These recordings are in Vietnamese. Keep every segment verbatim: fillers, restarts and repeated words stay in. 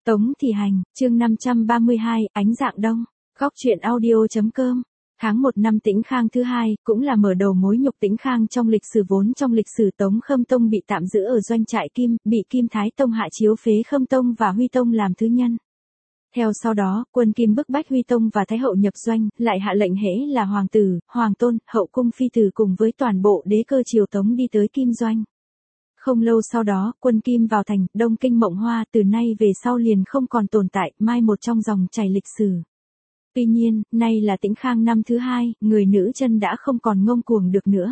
Tống Thị Hành, chương năm trăm ba mươi hai, Ánh Dạng Đông, góc truyện audio.com. Tháng một năm Tĩnh Khang thứ hai, cũng là mở đầu mối nhục Tĩnh Khang trong lịch sử vốn trong lịch sử Tống Khâm Tông bị tạm giữ ở doanh trại Kim, bị Kim Thái Tông hạ chiếu phế Khâm Tông và Huy Tông làm thứ nhân. Theo sau đó, quân Kim bức bách Huy Tông và Thái Hậu nhập doanh, lại hạ lệnh hễ là hoàng tử, hoàng tôn, hậu cung phi tử cùng với toàn bộ đế cơ triều Tống đi tới Kim doanh. Không lâu sau đó, quân Kim vào thành, Đông Kinh Mộng Hoa từ nay về sau liền không còn tồn tại, mai một trong dòng chảy lịch sử. Tuy nhiên, nay là Tĩnh Khang năm thứ hai, người nữ chân đã không còn ngông cuồng được nữa.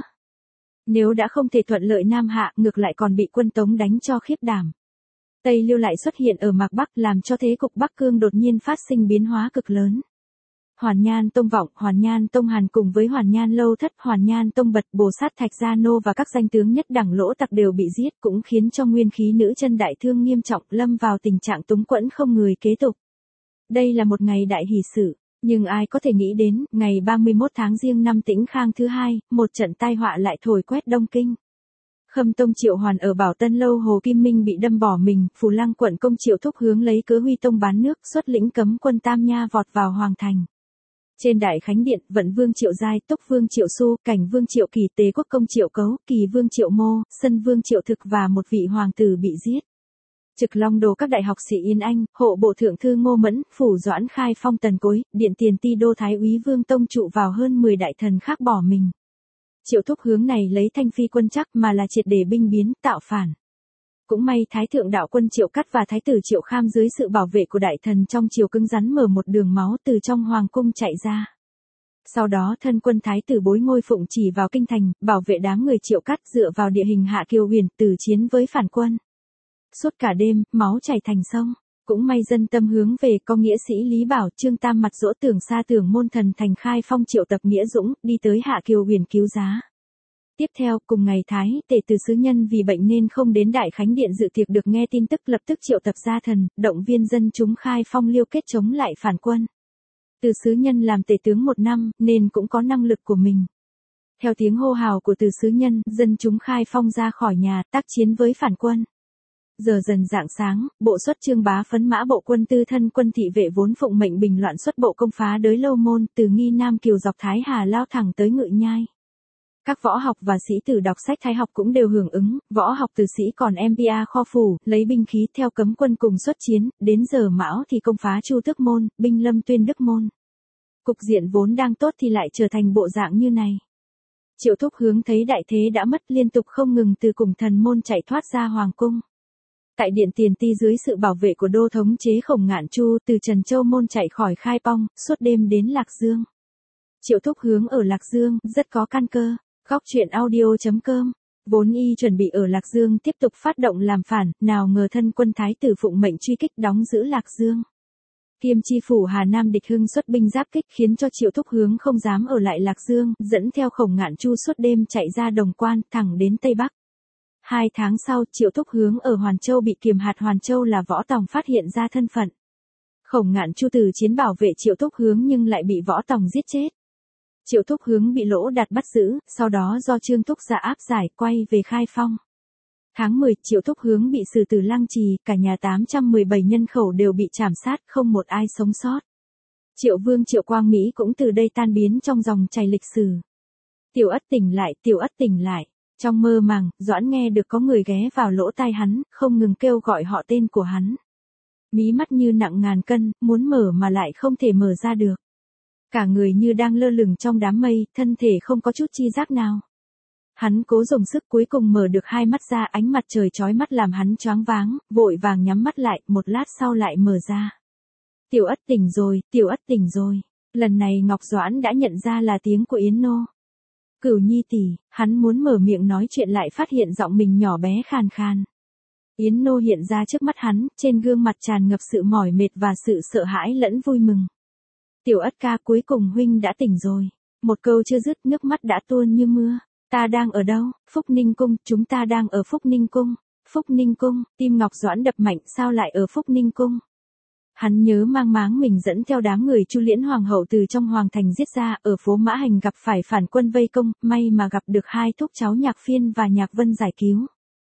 Nếu đã không thể thuận lợi Nam Hạ, ngược lại còn bị quân Tống đánh cho khiếp đảm. Tây Liêu lại xuất hiện ở Mạc Bắc làm cho thế cục Bắc Cương đột nhiên phát sinh biến hóa cực lớn. Hoàn Nhan Tông Vọng, Hoàn Nhan Tông Hàn cùng với Hoàn Nhan Lâu Thất, Hoàn Nhan Tông Bật, Bồ Sát Thạch Gia Nô và các danh tướng nhất đẳng lỗ tặc đều bị giết, cũng khiến cho nguyên khí nữ chân đại thương nghiêm trọng, lâm vào tình trạng túng quẫn không người kế tục. Đây là một ngày đại hỷ sự, nhưng ai có thể nghĩ đến, ngày ba mươi mốt tháng Giêng năm Tĩnh Khang thứ hai, một trận tai họa lại thổi quét Đông Kinh. Khâm Tông Triệu Hoàn ở Bảo Tân Lâu Hồ Kim Minh bị đâm bỏ mình, Phù Lăng quận công Triệu Thúc hướng lấy cớ Huy Tông bán nước, xuất lĩnh cấm quân Tam Nha vọt vào Hoàng Thành. Trên Đại Khánh Điện, Vận Vương Triệu Giai, Túc Vương Triệu Xu, Cảnh Vương Triệu Kỳ, Tế Quốc Công Triệu Cấu, Kỳ Vương Triệu Mô, Sân Vương Triệu Thực và một vị hoàng tử bị giết. Trực Long Đồ các đại học sĩ Yên Anh, Hộ Bộ Thượng Thư Ngô Mẫn, Phủ Doãn Khai Phong Tần Cối, Điện Tiền Ti Đô Thái úy Vương Tông Trụ vào hơn mười đại thần khác bỏ mình. Triệu Thúc hướng này lấy thanh phi quân chắc mà là triệt để binh biến, tạo phản. Cũng may Thái Thượng Đạo Quân Triệu Cắt và Thái tử Triệu Kham dưới sự bảo vệ của đại thần trong triều cứng rắn mở một đường máu từ trong hoàng cung chạy ra. Sau đó thân quân Thái tử Bối Ngôi Phụng chỉ vào kinh thành, bảo vệ đám người Triệu Cắt dựa vào địa hình hạ kiều huyền, từ chiến với phản quân. Suốt cả đêm, máu chảy thành sông. Cũng may dân tâm hướng về, có nghĩa sĩ Lý Bảo, Trương Tam mặt dỗ tưởng xa tưởng môn thần thành Khai Phong triệu tập Nghĩa Dũng, đi tới hạ kiều huyền cứu giá. Tiếp theo, cùng ngày Thái Tể từ sứ nhân vì bệnh nên không đến Đại Khánh Điện dự tiệc được nghe tin tức lập tức triệu tập gia thần, động viên dân chúng Khai Phong liêu kết chống lại phản quân. Từ sứ nhân làm tể tướng một năm, nên cũng có năng lực của mình. Theo tiếng hô hào của từ sứ nhân, dân chúng Khai Phong ra khỏi nhà, tác chiến với phản quân. Giờ dần rạng sáng, bộ xuất Trương Bá phấn mã bộ quân tư thân quân thị vệ vốn phụng mệnh bình loạn xuất bộ công phá đới Lâu Môn, từ Nghi Nam Kiều dọc Thái Hà lao thẳng tới Ngự Nhai. Các võ học và sĩ tử đọc sách Thái học cũng đều hưởng ứng, võ học tử sĩ còn em pê a kho phủ, lấy binh khí theo cấm quân cùng xuất chiến, đến giờ Mão thì công phá Chu Tước Môn, binh lâm Tuyên Đức Môn. Cục diện vốn đang tốt thì lại trở thành bộ dạng như này. Triệu Thúc hướng thấy đại thế đã mất liên tục không ngừng từ cùng thần môn chạy thoát ra hoàng cung. Tại Điện Tiền Ti dưới sự bảo vệ của đô thống chế Khổng Ngạn Chu từ Trần Châu Môn chạy khỏi Khai Phong, suốt đêm đến Lạc Dương. Triệu Thúc hướng ở Lạc Dương, rất có căn cơ. Góc truyện audio.com. Vốn y chuẩn bị ở Lạc Dương tiếp tục phát động làm phản, nào ngờ thân quân Thái tử phụng mệnh truy kích đóng giữ Lạc Dương. Kiêm chi phủ Hà Nam địch hưng xuất binh giáp kích khiến cho Triệu Thúc hướng không dám ở lại Lạc Dương, dẫn theo Khổng Ngạn Chu suốt đêm chạy ra Đồng Quan, thẳng đến Tây Bắc. Hai tháng sau, Triệu Thúc hướng ở Hoàn Châu bị kiềm hạt Hoàn Châu là Võ Tòng phát hiện ra thân phận. Khổng Ngạn Chu từ chiến bảo vệ Triệu Thúc hướng nhưng lại bị Võ Tòng giết chết. Triệu Thúc hướng bị Lỗ Đạt bắt giữ, sau đó do Trương Thúc Dạ áp giải quay về Khai Phong. Tháng mười, Triệu Thúc hướng bị xử tử Lăng Trì, cả nhà tám trăm mười bảy nhân khẩu đều bị trảm sát, không một ai sống sót. Triệu Vương Triệu Quang Mỹ cũng từ đây tan biến trong dòng chảy lịch sử. Tiểu Ất tỉnh lại, Tiểu Ất tỉnh lại. Trong mơ màng, Doãn nghe được có người ghé vào lỗ tai hắn, không ngừng kêu gọi họ tên của hắn. Mí mắt như nặng ngàn cân, muốn mở mà lại không thể mở ra được. Cả người như đang lơ lửng trong đám mây, thân thể không có chút chi giác nào. Hắn cố dùng sức cuối cùng mở được hai mắt ra, ánh mặt trời chói mắt làm hắn choáng váng, vội vàng nhắm mắt lại, một lát sau lại mở ra. Tiểu Ất tỉnh rồi, Tiểu Ất tỉnh rồi. Lần này Ngọc Doãn đã nhận ra là tiếng của Yến Nô. Cửu Nhi tỷ, hắn muốn mở miệng nói chuyện lại phát hiện giọng mình nhỏ bé khàn khàn. Yến Nô hiện ra trước mắt hắn, trên gương mặt tràn ngập sự mỏi mệt và sự sợ hãi lẫn vui mừng. Tiểu Ất ca, cuối cùng huynh đã tỉnh rồi. Một câu chưa dứt, nước mắt đã tuôn như mưa. Ta đang ở đâu? Phúc Ninh Cung, chúng ta đang ở Phúc Ninh Cung. Phúc Ninh Cung, tim Ngọc Doãn đập mạnh, sao lại ở Phúc Ninh Cung? Hắn nhớ mang máng mình dẫn theo đám người Chu Liễn Hoàng hậu từ trong hoàng thành giết ra, ở phố Mã Hành gặp phải phản quân vây công, may mà gặp được hai thúc cháu Nhạc Phiên và Nhạc Vân giải cứu.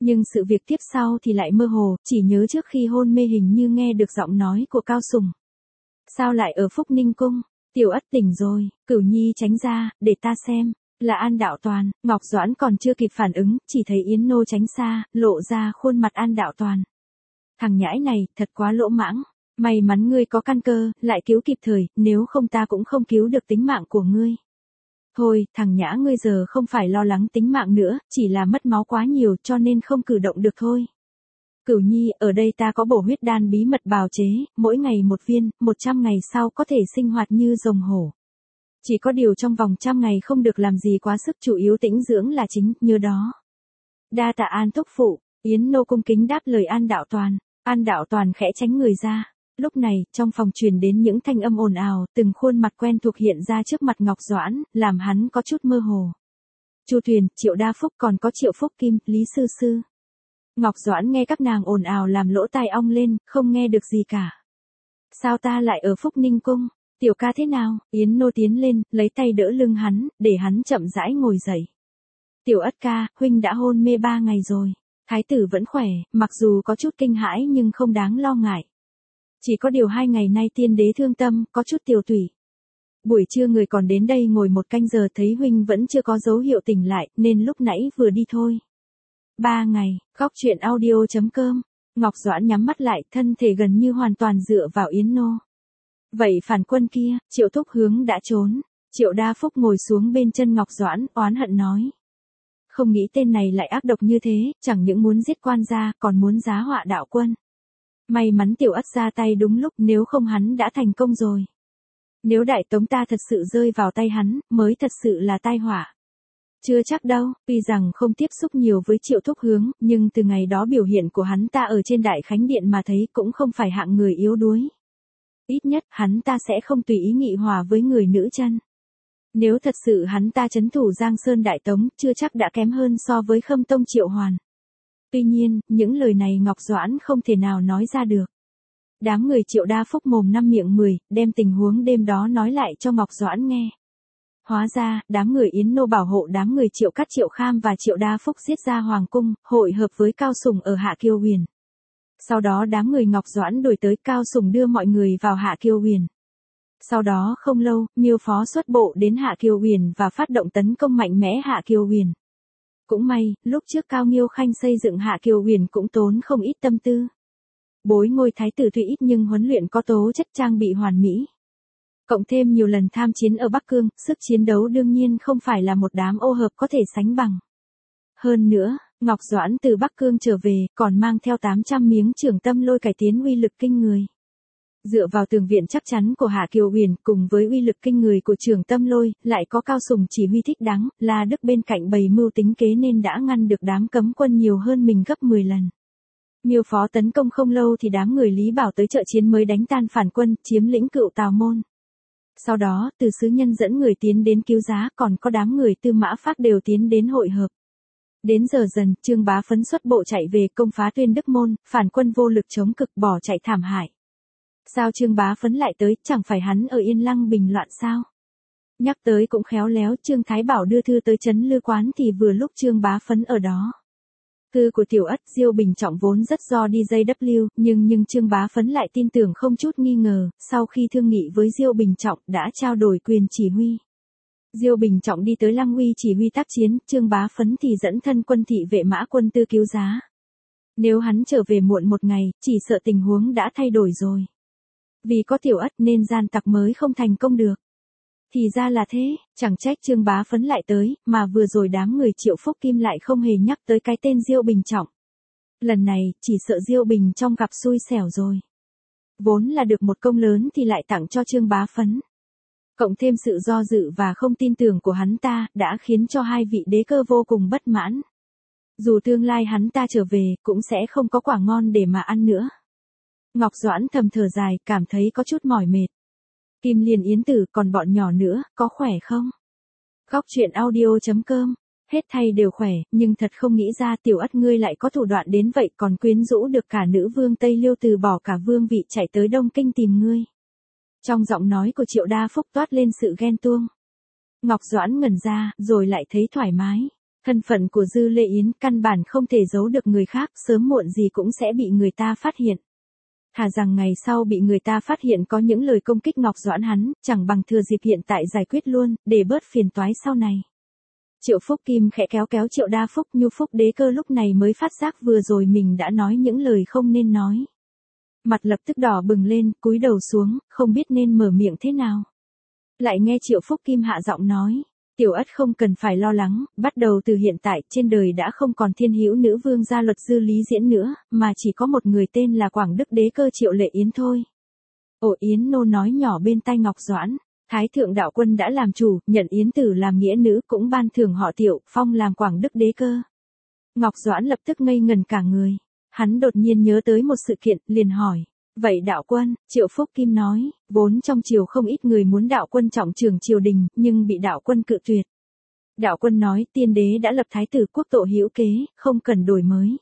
Nhưng sự việc tiếp sau thì lại mơ hồ, chỉ nhớ trước khi hôn mê hình như nghe được giọng nói của Cao Sùng. Sao lại ở Phúc Ninh Cung? Tiểu Ất tỉnh rồi, Cửu Nhi tránh ra, để ta xem. Là An Đạo Toàn. Ngọc Doãn còn chưa kịp phản ứng, chỉ thấy Yến Nô tránh xa, lộ ra khuôn mặt An Đạo Toàn. Thằng nhãi này, thật quá lỗ mãng. May mắn ngươi có căn cơ, lại cứu kịp thời, nếu không ta cũng không cứu được tính mạng của ngươi. Thôi, thằng nhã ngươi giờ không phải lo lắng tính mạng nữa, chỉ là mất máu quá nhiều cho nên không cử động được thôi. Cửu Nhi, ở đây ta có bổ huyết đan bí mật bào chế, mỗi ngày một viên, một trăm ngày sau có thể sinh hoạt như rồng hổ. Chỉ có điều trong vòng trăm ngày không được làm gì quá sức, chủ yếu tĩnh dưỡng là chính, nhớ đó. Đa tạ An thúc phụ. Yến Nô cung kính đáp lời An Đạo Toàn. An Đạo Toàn khẽ tránh người ra. Lúc này, trong phòng truyền đến những thanh âm ồn ào, từng khuôn mặt quen thuộc hiện ra trước mặt Ngọc Doãn, làm hắn có chút mơ hồ. Chu Tuyền, Triệu Đa Phúc còn có Triệu Phúc Kim, Lý Sư Sư. Ngọc Doãn nghe các nàng ồn ào làm lỗ tai ong lên, không nghe được gì cả. Sao ta lại ở Phúc Ninh Cung? Tiểu ca thế nào? Yến Nô tiến lên, lấy tay đỡ lưng hắn, để hắn chậm rãi ngồi dậy. Tiểu Ất ca, huynh đã hôn mê ba ngày rồi. Thái tử vẫn khỏe, mặc dù có chút kinh hãi nhưng không đáng lo ngại. Chỉ có điều hai ngày nay tiên đế thương tâm, có chút tiều tụy. Buổi trưa người còn đến đây ngồi một canh giờ thấy huynh vẫn chưa có dấu hiệu tỉnh lại, nên lúc nãy vừa đi thôi. Ba ngày, góc truyện audio chấm com. Ngọc Doãn nhắm mắt lại, thân thể gần như hoàn toàn dựa vào Yến Nô. Vậy phản quân kia, Triệu Thúc Hướng đã trốn. Triệu Đa Phúc ngồi xuống bên chân Ngọc Doãn, oán hận nói. Không nghĩ tên này lại ác độc như thế, chẳng những muốn giết quan gia, còn muốn giá họa đạo quân. May mắn Tiểu Ất ra tay đúng lúc, nếu không hắn đã thành công rồi. Nếu Đại Tống ta thật sự rơi vào tay hắn, mới thật sự là tai họa. Chưa chắc đâu, tuy rằng không tiếp xúc nhiều với Triệu Thúc Hướng, nhưng từ ngày đó biểu hiện của hắn ta ở trên Đại Khánh Điện mà thấy cũng không phải hạng người yếu đuối. Ít nhất, hắn ta sẽ không tùy ý nghị hòa với người nữ chân. Nếu thật sự hắn ta trấn thủ Giang Sơn Đại Tống, chưa chắc đã kém hơn so với Khâm Tông Triệu Hoàn. Tuy nhiên, những lời này Ngọc Doãn không thể nào nói ra được. Đám người Triệu Đa Phúc mồm năm miệng mười, đem tình huống đêm đó nói lại cho Ngọc Doãn nghe. Hóa ra, đám người Yến Nô bảo hộ đám người Triệu Cát Triệu Kham và Triệu Đa Phúc giết ra Hoàng Cung, hội hợp với Cao Sùng ở Hạ Kiêu Huyền. Sau đó đám người Ngọc Doãn đuổi tới, Cao Sùng đưa mọi người vào Hạ Kiêu Huyền. Sau đó không lâu, Miêu Phó xuất bộ đến Hạ Kiêu Huyền và phát động tấn công mạnh mẽ Hạ Kiêu Huyền. Cũng may, lúc trước Cao Nghiêu Khanh xây dựng Hạ Kiêu Huyền cũng tốn không ít tâm tư. Bối ngôi thái tử tuy ít nhưng huấn luyện có tố chất trang bị hoàn mỹ. Cộng thêm nhiều lần tham chiến ở Bắc Cương, sức chiến đấu đương nhiên không phải là một đám ô hợp có thể sánh bằng. Hơn nữa, Ngọc Doãn từ Bắc Cương trở về, còn mang theo tám trăm miếng Trường Tâm Lôi cải tiến uy lực kinh người. Dựa vào tường viện chắc chắn của Hạ Kiều Huyền cùng với uy lực kinh người của Trường Tâm Lôi, lại có Cao Sùng chỉ huy thích đáng, La Đức bên cạnh bày mưu tính kế nên đã ngăn được đám cấm quân nhiều hơn mình gấp mười lần. Miêu Phó tấn công không lâu thì đám người Lý Bảo tới trợ chiến mới đánh tan phản quân, chiếm lĩnh Cựu Tào Môn. Sau đó, từ sứ nhân dẫn người tiến đến cứu giá, còn có đám người Tư Mã Phác đều tiến đến hội hợp. Đến giờ dần, Trương Bá Phấn xuất bộ chạy về công phá Tuyên Đức Môn, phản quân vô lực chống cực bỏ chạy thảm hại. Sao Trương Bá Phấn lại tới, chẳng phải hắn ở Yên Lăng bình loạn sao? Nhắc tới cũng khéo léo, Trương Thái Bảo đưa thư tới Trấn Lư Quán thì vừa lúc Trương Bá Phấn ở đó. Thư của Tiểu Ất, Diêu Bình Trọng vốn rất do đi dây W, nhưng nhưng Trương Bá Phấn lại tin tưởng không chút nghi ngờ, sau khi thương nghị với Diêu Bình Trọng đã trao đổi quyền chỉ huy. Diêu Bình Trọng đi tới Lăng Uy chỉ huy tác chiến, Trương Bá Phấn thì dẫn thân quân thị vệ mã quân tư cứu giá. Nếu hắn trở về muộn một ngày, chỉ sợ tình huống đã thay đổi rồi. Vì có Tiểu Ất nên gian tặc mới không thành công được. Thì ra là thế, chẳng trách Trương Bá Phấn lại tới, mà vừa rồi đám người Triệu Phúc Kim lại không hề nhắc tới cái tên Diêu Bình Trọng. Lần này, chỉ sợ Diêu Bình trong gặp xui xẻo rồi. Vốn là được một công lớn thì lại tặng cho Trương Bá Phấn. Cộng thêm sự do dự và không tin tưởng của hắn ta, đã khiến cho hai vị đế cơ vô cùng bất mãn. Dù tương lai hắn ta trở về, cũng sẽ không có quả ngon để mà ăn nữa. Ngọc Doãn thầm thở dài, cảm thấy có chút mỏi mệt. Kim Liên Yến Tử, còn bọn nhỏ nữa, có khỏe không? Góc truyện audio chấm com. Hết thảy đều khỏe, nhưng thật không nghĩ ra Tiểu Ất ngươi lại có thủ đoạn đến vậy, còn quyến rũ được cả nữ vương Tây Liêu từ bỏ cả vương vị chạy tới Đông Kinh tìm ngươi. Trong giọng nói của Triệu Đa Phúc toát lên sự ghen tuông. Ngọc Doãn ngẩn ra, rồi lại thấy thoải mái. Thân phận của Dư Lê Yến căn bản không thể giấu được người khác, sớm muộn gì cũng sẽ bị người ta phát hiện. Thà rằng ngày sau bị người ta phát hiện có những lời công kích Ngọc Doãn hắn, chẳng bằng thừa dịp hiện tại giải quyết luôn, để bớt phiền toái sau này. Triệu Phúc Kim khẽ kéo kéo Triệu Đa Phúc, Nhu Phúc Đế Cơ lúc này mới phát giác vừa rồi mình đã nói những lời không nên nói. Mặt lập tức đỏ bừng lên, cúi đầu xuống, không biết nên mở miệng thế nào. Lại nghe Triệu Phúc Kim hạ giọng nói, Tiểu Ất không cần phải lo lắng, bắt đầu từ hiện tại trên đời đã không còn thiên hữu nữ vương gia luật Dư Lý Diễn nữa, mà chỉ có một người tên là Quảng Đức Đế Cơ Triệu Lệ Yến thôi. Ồ, Yến nô nói nhỏ bên tai Ngọc Doãn, Thái thượng đạo quân đã làm chủ, nhận Yến tử làm nghĩa nữ, cũng ban thưởng họ Tiểu, phong làm Quảng Đức Đế Cơ. Ngọc Doãn lập tức ngây ngần cả người, hắn đột nhiên nhớ tới một sự kiện, liền hỏi. Vậy đạo quân, Triệu Phúc Kim nói, vốn trong triều không ít người muốn đạo quân trọng trưởng triều đình, nhưng bị đạo quân cự tuyệt. Đạo quân nói tiên đế đã lập thái tử quốc tổ hữu kế, không cần đổi mới.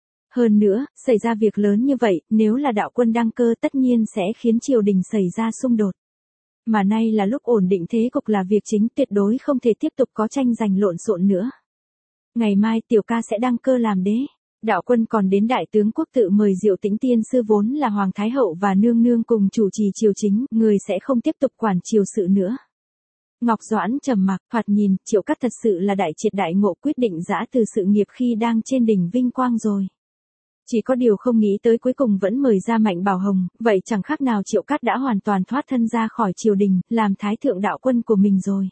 Hơn nữa, xảy ra việc lớn như vậy, nếu là đạo quân đăng cơ tất nhiên sẽ khiến triều đình xảy ra xung đột. Mà nay là lúc ổn định thế cục là việc chính, tuyệt đối không thể tiếp tục có tranh giành lộn xộn nữa. Ngày mai tiểu ca sẽ đăng cơ làm đế. Đạo quân còn đến đại tướng quốc tự mời Diệu Tĩnh tiên sư vốn là Hoàng Thái Hậu và nương nương cùng chủ trì triều chính, người sẽ không tiếp tục quản triều sự nữa. Ngọc Doãn trầm mặc, thoạt nhìn, Triệu Cát thật sự là đại triệt đại ngộ, quyết định giã từ sự nghiệp khi đang trên đỉnh vinh quang rồi. Chỉ có điều không nghĩ tới cuối cùng vẫn mời ra Mạnh Bảo Hồng, vậy chẳng khác nào Triệu Cát đã hoàn toàn thoát thân ra khỏi triều đình, làm thái thượng đạo quân của mình rồi.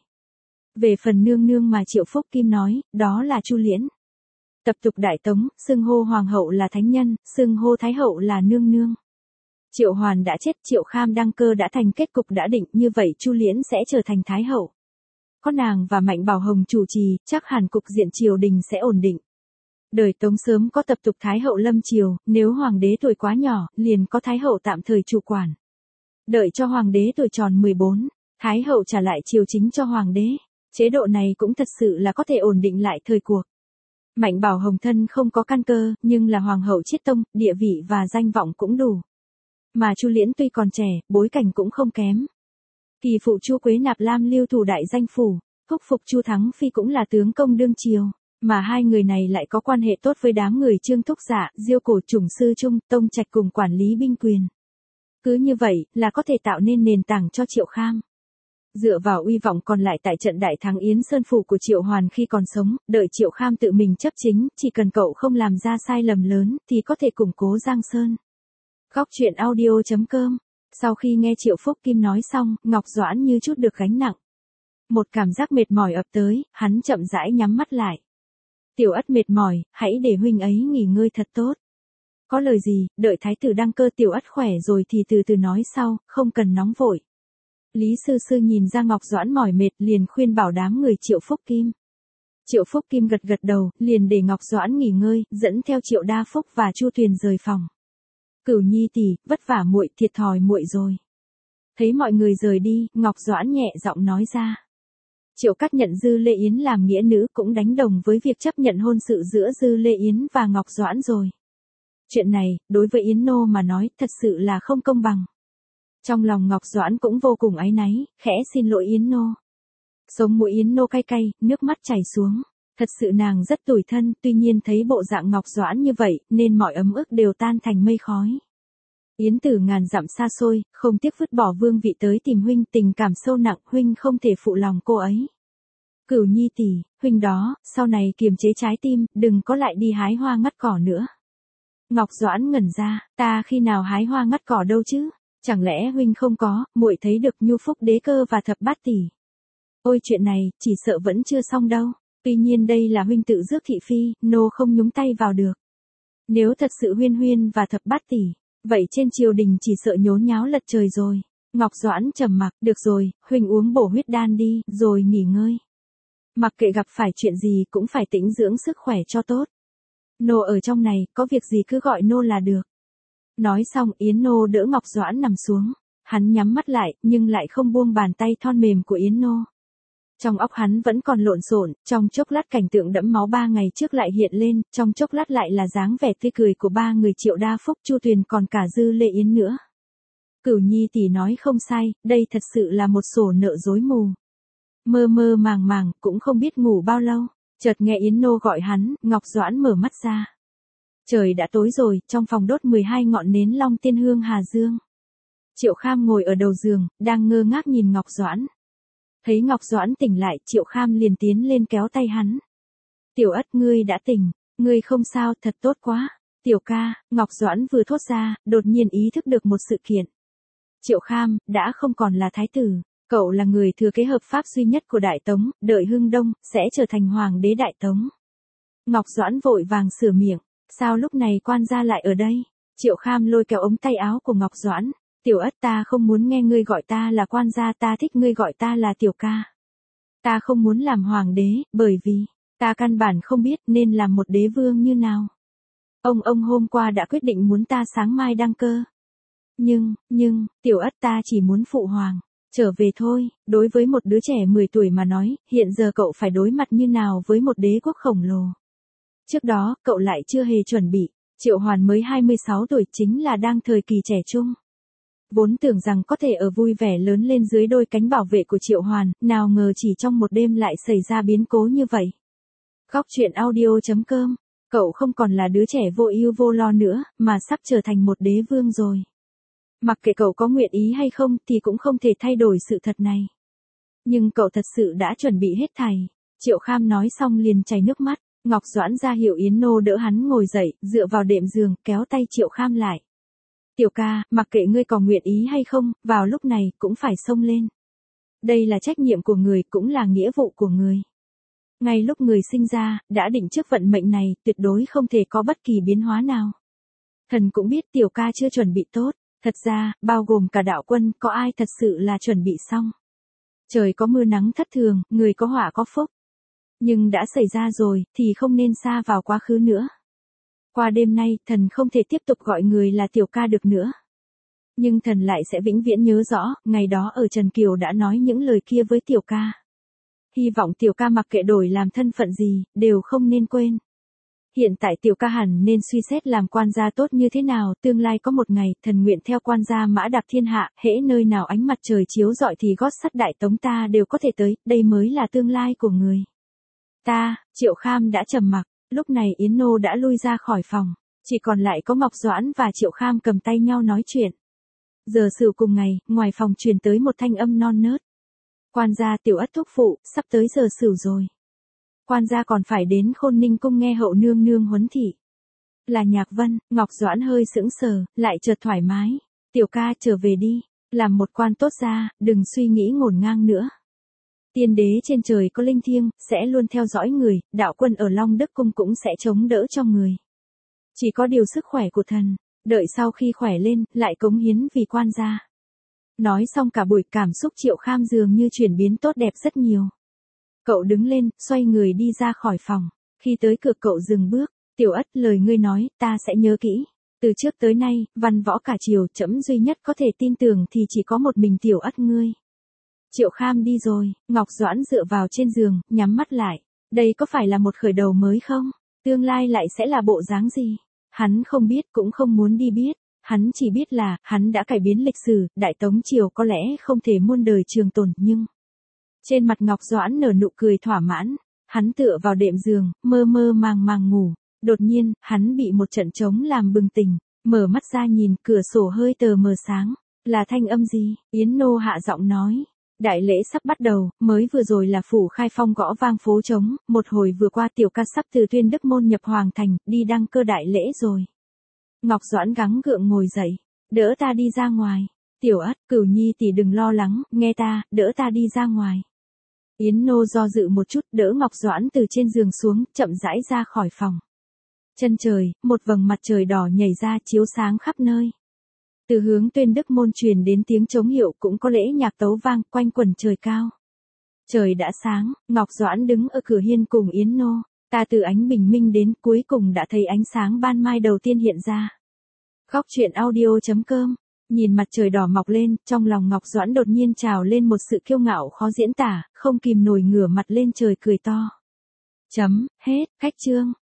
Về phần nương nương mà Triệu Phúc Kim nói, đó là Chu Liễn. Tập tục Đại Tống, xưng hô hoàng hậu là thánh nhân, xưng hô thái hậu là nương nương. Triệu Hoàn đã chết, Triệu Kham đăng cơ đã thành kết cục đã định, như vậy Chu Liễn sẽ trở thành thái hậu. Có nàng và Mạnh Bảo Hồng chủ trì, chắc hẳn cục diện triều đình sẽ ổn định. Đời Tống sớm có tập tục thái hậu lâm triều, nếu hoàng đế tuổi quá nhỏ, liền có thái hậu tạm thời chủ quản. Đợi cho hoàng đế tuổi tròn mười bốn, thái hậu trả lại triều chính cho hoàng đế. Chế độ này cũng thật sự là có thể ổn định lại thời cuộc. Mạnh Bảo Hồng thân không có căn cơ, nhưng là hoàng hậu chiết tông, địa vị và danh vọng cũng đủ. Mà Chu Liễn tuy còn trẻ, bối cảnh cũng không kém. Kỳ phụ Chu Quế Nạp Lam lưu thủ đại danh phủ, thúc phục Chu Thắng Phi cũng là tướng công đương triều, mà hai người này lại có quan hệ tốt với đám người Trương Thúc Dạ, Diêu Cổ Chủng Sư Trung, Tông Trạch cùng quản lý binh quyền. Cứ như vậy, là có thể tạo nên nền tảng cho Triệu Kham. Dựa vào uy vọng còn lại tại trận đại thắng Yến Sơn Phủ của Triệu Hoàn khi còn sống, đợi Triệu Kham tự mình chấp chính, chỉ cần cậu không làm ra sai lầm lớn, thì có thể củng cố Giang Sơn. Góc truyện audio chấm com. Sau khi nghe Triệu Phúc Kim nói xong, Ngọc Doãn như chút được gánh nặng. Một cảm giác mệt mỏi ập tới, hắn chậm rãi nhắm mắt lại. Tiểu Ất mệt mỏi, hãy để huynh ấy nghỉ ngơi thật tốt. Có lời gì, đợi thái tử đăng cơ Tiểu Ất khỏe rồi thì từ từ nói sau, không cần nóng vội. Lý Sư Sư nhìn ra Ngọc Doãn mỏi mệt liền khuyên bảo đám người Triệu Phúc Kim. Triệu Phúc Kim gật gật đầu, liền để Ngọc Doãn nghỉ ngơi, dẫn theo Triệu Đa Phúc và Chu Tuyền rời phòng. Cửu Nhi tỷ, vất vả muội, thiệt thòi muội rồi. Thấy mọi người rời đi, Ngọc Doãn nhẹ giọng nói ra. Triệu Cát nhận Dư Lê Yến làm nghĩa nữ cũng đánh đồng với việc chấp nhận hôn sự giữa Dư Lê Yến và Ngọc Doãn rồi. Chuyện này, đối với Yến Nô mà nói, thật sự là không công bằng. Trong lòng Ngọc Doãn cũng vô cùng áy náy, khẽ xin lỗi Yến Nô. Sống mũi Yến Nô cay cay, nước mắt chảy xuống. Thật sự nàng rất tủi thân, tuy nhiên thấy bộ dạng Ngọc Doãn như vậy, nên mọi ấm ức đều tan thành mây khói. Yến Tử ngàn dặm xa xôi, không tiếc vứt bỏ vương vị tới tìm huynh, tình cảm sâu nặng, huynh không thể phụ lòng cô ấy. Cửu Nhi tỷ, huynh đó, sau này kiềm chế trái tim, đừng có lại đi hái hoa ngắt cỏ nữa. Ngọc Doãn ngẩn ra, ta khi nào hái hoa ngắt cỏ đâu chứ? Chẳng lẽ huynh không có, muội thấy được Nhu Phúc Đế Cơ và Thập Bát Tỷ. Ôi chuyện này, chỉ sợ vẫn chưa xong đâu. Tuy nhiên đây là huynh tự rước thị phi, nô không nhúng tay vào được. Nếu thật sự Huyên Huyên và Thập Bát Tỷ, vậy trên triều đình chỉ sợ nhốn nháo lật trời rồi. Ngọc Doãn trầm mặc, được rồi, huynh uống bổ huyết đan đi, rồi nghỉ ngơi. Mặc kệ gặp phải chuyện gì cũng phải tĩnh dưỡng sức khỏe cho tốt. Nô ở trong này, có việc gì cứ gọi nô là được. Nói xong Yến Nô đỡ Ngọc Doãn nằm xuống. Hắn nhắm mắt lại, nhưng lại không buông bàn tay thon mềm của Yến Nô. Trong óc hắn vẫn còn lộn xộn, trong chốc lát cảnh tượng đẫm máu ba ngày trước lại hiện lên, trong chốc lát lại là dáng vẻ tươi cười của ba người Triệu Đa Phúc, Chu Tuyền còn cả Dư Lê Yến nữa. Cửu Nhi tỷ nói không sai, đây thật sự là một sổ nợ rối mù. Mơ mơ màng màng, cũng không biết ngủ bao lâu. Chợt nghe Yến Nô gọi hắn, Ngọc Doãn mở mắt ra. Trời đã tối rồi, trong phòng đốt mười hai ngọn nến long tiên hương hà dương. Triệu Kham ngồi ở đầu giường, đang ngơ ngác nhìn Ngọc Doãn. Thấy Ngọc Doãn tỉnh lại, Triệu Kham liền tiến lên kéo tay hắn. Tiểu Ất, ngươi đã tỉnh, ngươi không sao, thật tốt quá. Tiểu ca, Ngọc Doãn vừa thốt ra, đột nhiên ý thức được một sự kiện. Triệu Kham, đã không còn là thái tử, cậu là người thừa kế hợp pháp duy nhất của Đại Tống, đợi Hưng Đông, sẽ trở thành hoàng đế Đại Tống. Ngọc Doãn vội vàng sửa miệng, sao lúc này quan gia lại ở đây? Triệu Kham lôi kéo ống tay áo của Ngọc Doãn, Tiểu Ất, ta không muốn nghe ngươi gọi ta là quan gia, ta thích ngươi gọi ta là tiểu ca. Ta không muốn làm hoàng đế, bởi vì, ta căn bản không biết nên làm một đế vương như nào. Ông ông hôm qua đã quyết định muốn ta sáng mai đăng cơ. Nhưng, nhưng, Tiểu Ất, ta chỉ muốn phụ hoàng, trở về thôi. Đối với một đứa trẻ mười tuổi mà nói, hiện giờ cậu phải đối mặt như nào với một đế quốc khổng lồ. Trước đó, cậu lại chưa hề chuẩn bị, Triệu Hoàn mới hai mươi sáu tuổi, chính là đang thời kỳ trẻ trung. Vốn tưởng rằng có thể ở vui vẻ lớn lên dưới đôi cánh bảo vệ của Triệu Hoàn, nào ngờ chỉ trong một đêm lại xảy ra biến cố như vậy. Góc truyện audio chấm com, cậu không còn là đứa trẻ vô ưu vô lo nữa, mà sắp trở thành một đế vương rồi. Mặc kệ cậu có nguyện ý hay không thì cũng không thể thay đổi sự thật này. Nhưng cậu thật sự đã chuẩn bị hết thảy. Triệu Kham nói xong liền chảy nước mắt. Ngọc Doãn ra hiệu Yến Nô đỡ hắn ngồi dậy, dựa vào đệm giường, kéo tay Triệu Kham lại. Tiểu ca, mặc kệ ngươi có nguyện ý hay không, vào lúc này cũng phải xông lên. Đây là trách nhiệm của người, cũng là nghĩa vụ của người. Ngay lúc người sinh ra, đã định trước vận mệnh này, tuyệt đối không thể có bất kỳ biến hóa nào. Thần cũng biết tiểu ca chưa chuẩn bị tốt, thật ra, bao gồm cả đạo quân, có ai thật sự là chuẩn bị xong. Trời có mưa nắng thất thường, người có họa có phúc. Nhưng đã xảy ra rồi, thì không nên xa vào quá khứ nữa. Qua đêm nay, thần không thể tiếp tục gọi người là tiểu ca được nữa. Nhưng thần lại sẽ vĩnh viễn nhớ rõ, ngày đó ở Trần Kiều đã nói những lời kia với tiểu ca. Hy vọng tiểu ca mặc kệ đổi làm thân phận gì, đều không nên quên. Hiện tại tiểu ca hẳn nên suy xét làm quan gia tốt như thế nào, tương lai có một ngày, thần nguyện theo quan gia mã đạp thiên hạ, hễ nơi nào ánh mặt trời chiếu rọi thì gót sắt Đại Tống ta đều có thể tới, đây mới là tương lai của người. Ta, Triệu Kham đã trầm mặc, lúc này Yến Nô đã lui ra khỏi phòng, chỉ còn lại có Ngọc Doãn và Triệu Kham cầm tay nhau nói chuyện. Giờ sửu cùng ngày, ngoài phòng truyền tới một thanh âm non nớt. Quan gia Tiểu Ất thúc phụ, sắp tới giờ sửu rồi. Quan gia còn phải đến Khôn Ninh cung nghe hậu nương nương huấn thị. Là Nhạc Vân. Ngọc Doãn hơi sững sờ, lại chợt thoải mái. Tiểu ca trở về đi, làm một quan tốt ra, đừng suy nghĩ ngổn ngang nữa. Tiên đế trên trời có linh thiêng, sẽ luôn theo dõi người, đạo quân ở Long Đức cung cũng sẽ chống đỡ cho người. Chỉ có điều sức khỏe của thần, đợi sau khi khỏe lên, lại cống hiến vì quan gia. Nói xong cả buổi, cảm xúc Triệu Kham dường như chuyển biến tốt đẹp rất nhiều. Cậu đứng lên, xoay người đi ra khỏi phòng. Khi tới cửa cậu dừng bước. Tiểu Ất, lời ngươi nói, ta sẽ nhớ kỹ. Từ trước tới nay, văn võ cả triều, trẫm duy nhất có thể tin tưởng thì chỉ có một mình Tiểu Ất ngươi. Triệu Kham đi rồi, Ngọc Doãn dựa vào trên giường, nhắm mắt lại. Đây có phải là một khởi đầu mới không? Tương lai lại sẽ là bộ dáng gì? Hắn không biết, cũng không muốn đi biết. Hắn chỉ biết là, hắn đã cải biến lịch sử, Đại Tống triều có lẽ không thể muôn đời trường tồn, nhưng... Trên mặt Ngọc Doãn nở nụ cười thỏa mãn, hắn tựa vào đệm giường, mơ mơ màng màng ngủ. Đột nhiên, hắn bị một trận trống làm bừng tỉnh, mở mắt ra nhìn, cửa sổ hơi tờ mờ sáng. Là thanh âm gì? Yến Nô hạ giọng nói. Đại lễ sắp bắt đầu, mới vừa rồi là phủ khai phong gõ vang phố trống, một hồi vừa qua tiểu ca sắp từ Tuyên Đức môn nhập hoàng thành, đi đăng cơ đại lễ rồi. Ngọc Doãn gắng gượng ngồi dậy, đỡ ta đi ra ngoài. Tiểu Ất, Cửu Nhi tỷ đừng lo lắng, nghe ta, đỡ ta đi ra ngoài. Yến Nô do dự một chút, đỡ Ngọc Doãn từ trên giường xuống, chậm rãi ra khỏi phòng. Chân trời, một vầng mặt trời đỏ nhảy ra chiếu sáng khắp nơi. Từ hướng Tuyên Đức môn truyền đến tiếng trống hiệu, cũng có lễ nhạc tấu vang quanh quẩn trời cao. Trời đã sáng, Ngọc Doãn đứng ở cửa hiên cùng Yến Nô. Ta từ ánh bình minh đến cuối cùng đã thấy ánh sáng ban mai đầu tiên hiện ra. Góc truyện audio chấm com. Nhìn mặt trời đỏ mọc lên, trong lòng Ngọc Doãn đột nhiên trào lên một sự kiêu ngạo khó diễn tả, không kìm nổi ngửa mặt lên trời cười to. Chấm, hết, khách chương.